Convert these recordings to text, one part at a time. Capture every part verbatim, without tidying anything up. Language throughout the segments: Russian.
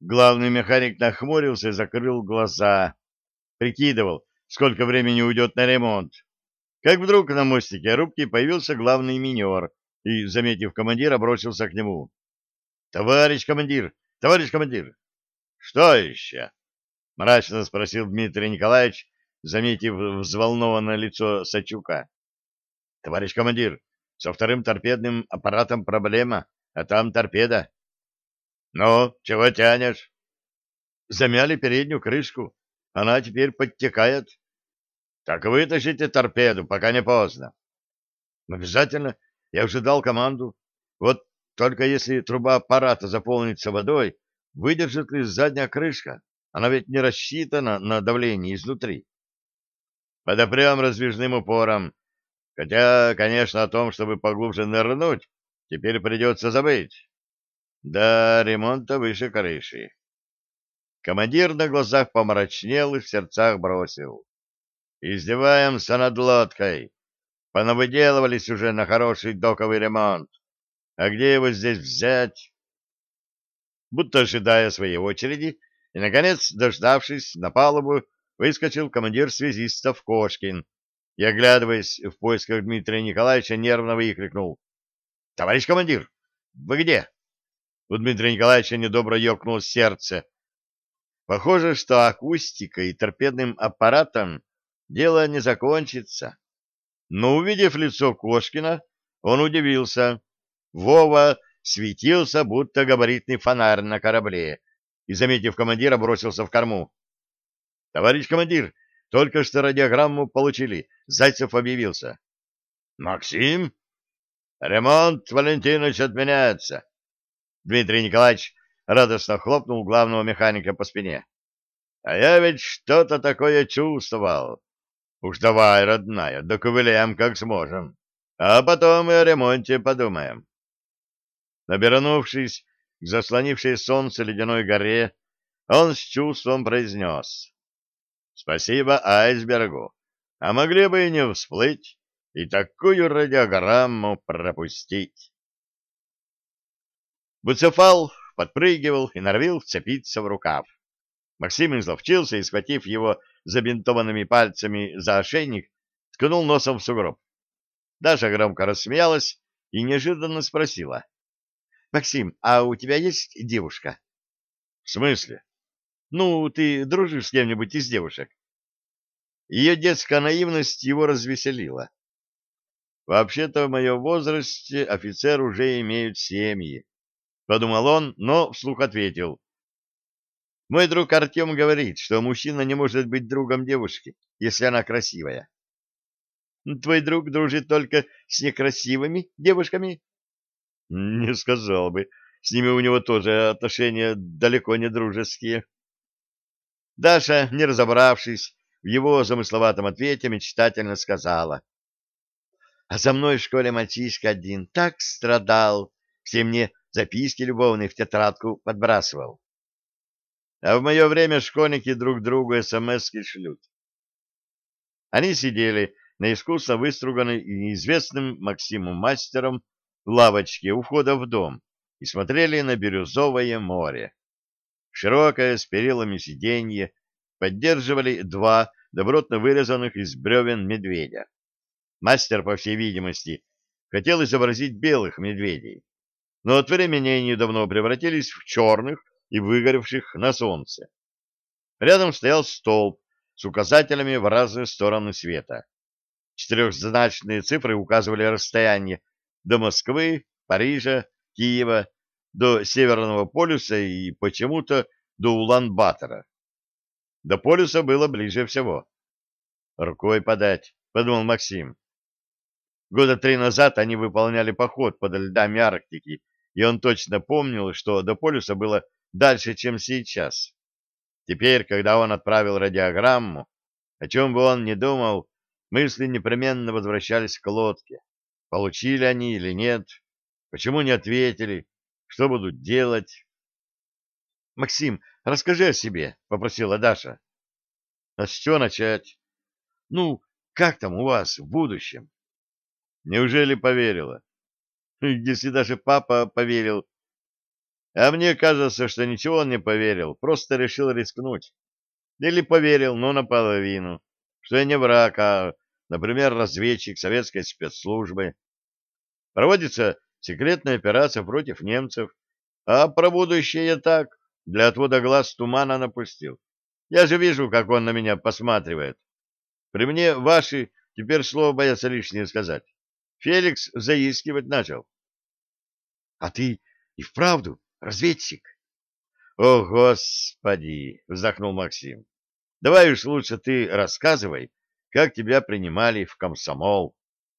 Главный механик нахмурился и закрыл глаза. Прикидывал, сколько времени уйдет на ремонт. Как вдруг на мостике рубки появился главный минер и, заметив командира, бросился к нему. — Товарищ командир! Товарищ командир! — Что еще? — мрачно спросил Дмитрий Николаевич, заметив взволнованное лицо Сачука. — Товарищ командир, со вторым торпедным аппаратом проблема, а там торпеда. — Ну, чего тянешь? — Замяли переднюю крышку. Она теперь подтекает. — Так вытащите торпеду, пока не поздно. — Обязательно. Я уже дал команду. Вот только если труба аппарата заполнится водой, выдержит ли задняя крышка? Она ведь не рассчитана на давление изнутри. Подопрем раздвижным упором. Хотя, конечно, о том, чтобы поглубже нырнуть, теперь придется забыть. Да, ремонта выше крыши. Командир на глазах помрачнел и в сердцах бросил. Издеваемся над лодкой. Понавыделывались уже на хороший доковый ремонт. А где его здесь взять? Будто ожидая своей очереди, и, наконец, дождавшись, на палубу выскочил командир связистов Кошкин и, оглядываясь в поисках Дмитрия Николаевича, нервно выкрикнул. — Товарищ командир, вы где? У Дмитрия Николаевича недобро ёкнуло сердце. Похоже, что акустикой и торпедным аппаратом дело не закончится. Но, увидев лицо Кошкина, он удивился. Вова светился, будто габаритный фонарь на корабле, и, заметив командира, бросился в корму. — Товарищ командир, только что радиограмму получили. Зайцев объявился. — Максим? — Ремонт, Валентинович, отменяется. Дмитрий Николаевич радостно хлопнул главного механика по спине. — А я ведь что-то такое чувствовал. Уж давай, родная, доковыляем как сможем, а потом и о ремонте подумаем. Обернувшись к заслонившей солнце ледяной горе, он с чувством произнес. — Спасибо айсбергу, а могли бы и не всплыть, и такую радиограмму пропустить. Буцефал подпрыгивал и норовил вцепиться в рукав. Максим изловчился и, схватив его забинтованными пальцами за ошейник, ткнул носом в сугроб. Даша громко рассмеялась и неожиданно спросила. — Максим, а у тебя есть девушка? — В смысле? — Ну, ты дружишь с кем-нибудь из девушек? Ее детская наивность его развеселила. Вообще-то в моем возрасте офицеры уже имеют семьи. Подумал он, но вслух ответил. Мой друг Артем говорит, что мужчина не может быть другом девушки, если она красивая. Твой друг дружит только с некрасивыми девушками? Не сказал бы. С ними у него тоже отношения далеко не дружеские. Даша, не разобравшись в его замысловатом ответе, мечтательно сказала. А за мной в школе мальчишка один так страдал, все мне записки любовные в тетрадку подбрасывал. А в мое время школьники друг другу смски шлют. Они сидели на искусно выструганной и неизвестным Максиму мастером лавочке у входа в дом и смотрели на бирюзовое море. Широкое с перилами сиденье поддерживали два добротно вырезанных из бревен медведя. Мастер, по всей видимости, хотел изобразить белых медведей, но от времени они давно превратились в черных и выгоревших на солнце. Рядом стоял столб с указателями в разные стороны света. Четырехзначные цифры указывали расстояние до Москвы, Парижа, Киева, до Северного полюса и почему-то до Улан-Батора. До полюса было ближе всего. «Рукой подать», — подумал Максим. Года три назад они выполняли поход под льдами Арктики, и он точно помнил, что до полюса было дальше, чем сейчас. Теперь, когда он отправил радиограмму, о чем бы он ни думал, мысли непременно возвращались к лодке. Получили они или нет? Почему не ответили? Что будут делать? — Максим, расскажи о себе, — попросила Даша. — А с чего начать? — Ну, как там у вас в будущем? — Неужели поверила? — Если даже папа поверил. А мне кажется, что ничего он не поверил, просто решил рискнуть. Или поверил, но наполовину, что я не враг, а, например, разведчик советской спецслужбы. Проводится секретная операция против немцев, а про будущее я так, для отвода глаз тумана напустил. Я же вижу, как он на меня посматривает. При мне ваши теперь слово боятся лишнее сказать. Феликс заискивать начал. — А ты и вправду разведчик? — О, Господи! — вздохнул Максим. — Давай уж лучше ты рассказывай, как тебя принимали в комсомол.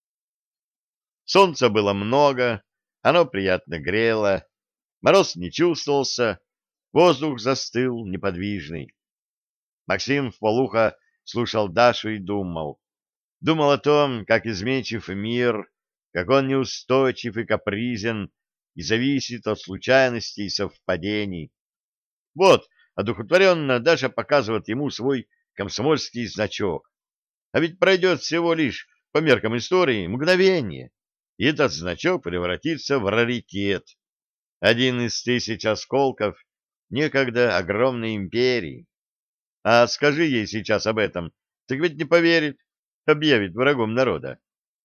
Солнца было много, оно приятно грело, мороз не чувствовался, воздух застыл неподвижный. Максим вполуха слушал Дашу и думал. Думал о том, как изменчив мир, как он неустойчив и капризен и зависит от случайностей и совпадений. Вот, одухотворенно Даша показывает ему свой комсомольский значок. А ведь пройдет всего лишь, по меркам истории, мгновение, и этот значок превратится в раритет. Один из тысяч осколков некогда огромной империи. А скажи ей сейчас об этом, так ведь не поверит, объявит врагом народа.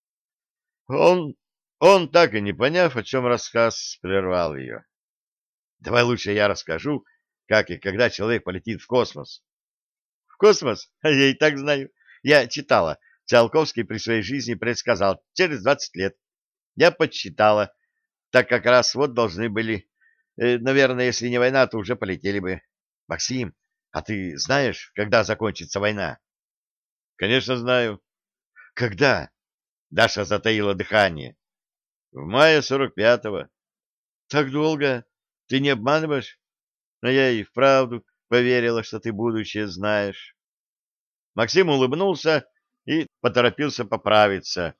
Он, он, так и не поняв, о чем рассказ, прервал ее. Давай лучше я расскажу, как и когда человек полетит в космос. В космос? Я и так знаю. Я читала. Циолковский при своей жизни предсказал через двадцать лет. Я подсчитала. Так как раз вот должны были. Э, наверное, если не война, то уже полетели бы. Максим, а ты знаешь, когда закончится война? Конечно, знаю. Когда? Даша затаила дыхание. В мае сорок пятого. Так долго? Ты не обманываешь? Но я и вправду поверила, что ты будущее знаешь. Максим улыбнулся и поторопился поправиться.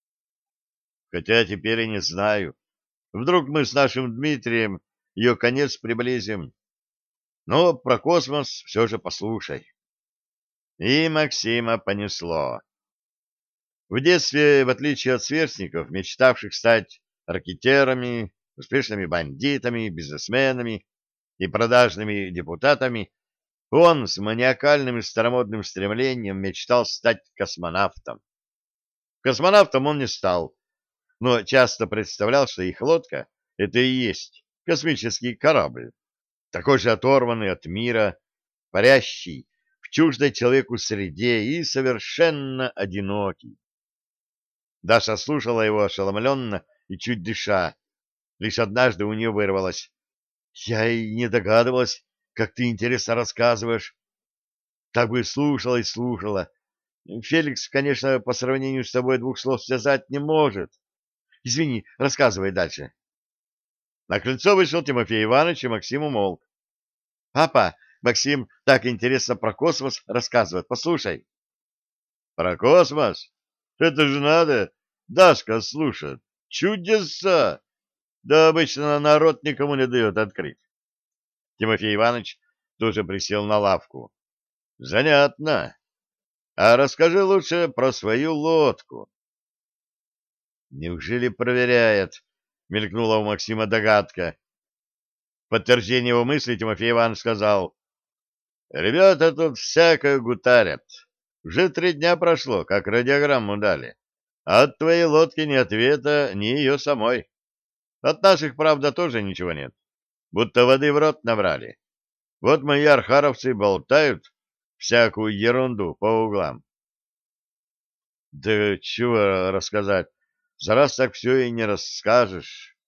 Хотя теперь и не знаю. Вдруг мы с нашим Дмитрием ее конец приблизим. Но про космос все же послушай. И Максима понесло. В детстве, в отличие от сверстников, мечтавших стать ракетирами, успешными бандитами, бизнесменами и продажными депутатами, он с маниакальным и старомодным стремлением мечтал стать космонавтом. Космонавтом он не стал, но часто представлял, что их лодка — это и есть космический корабль, такой же оторванный от мира, парящий в чуждой человеку среде и совершенно одинокий. Даша слушала его ошеломленно и чуть дыша. Лишь однажды у нее вырвалось: «Я и не догадывалась, как ты интересно рассказываешь. Так бы слушала и слушала. Феликс, конечно, по сравнению с тобой двух слов связать не может. Извини, рассказывай дальше». На крыльцо вышел Тимофей Иванович, и Максим умолк. — Папа, Максим так интересно про космос рассказывает. Послушай. — Про космос? Это же надо. Дашка слушает. Чудеса! Да обычно народ никому не дает открыть. Тимофей Иванович тоже присел на лавку. — Занятно. А расскажи лучше про свою лодку. — Неужели проверяет? — мелькнула у Максима догадка. В подтверждение его мысли Тимофей Иванович сказал: — Ребята тут всякое гутарят. Уже три дня прошло, как радиограмму дали. А от твоей лодки ни ответа, ни ее самой. От наших, правда, тоже ничего нет. Будто воды в рот набрали. Вот мои архаровцы болтают всякую ерунду по углам. — Да чего рассказать? За раз так все и не расскажешь.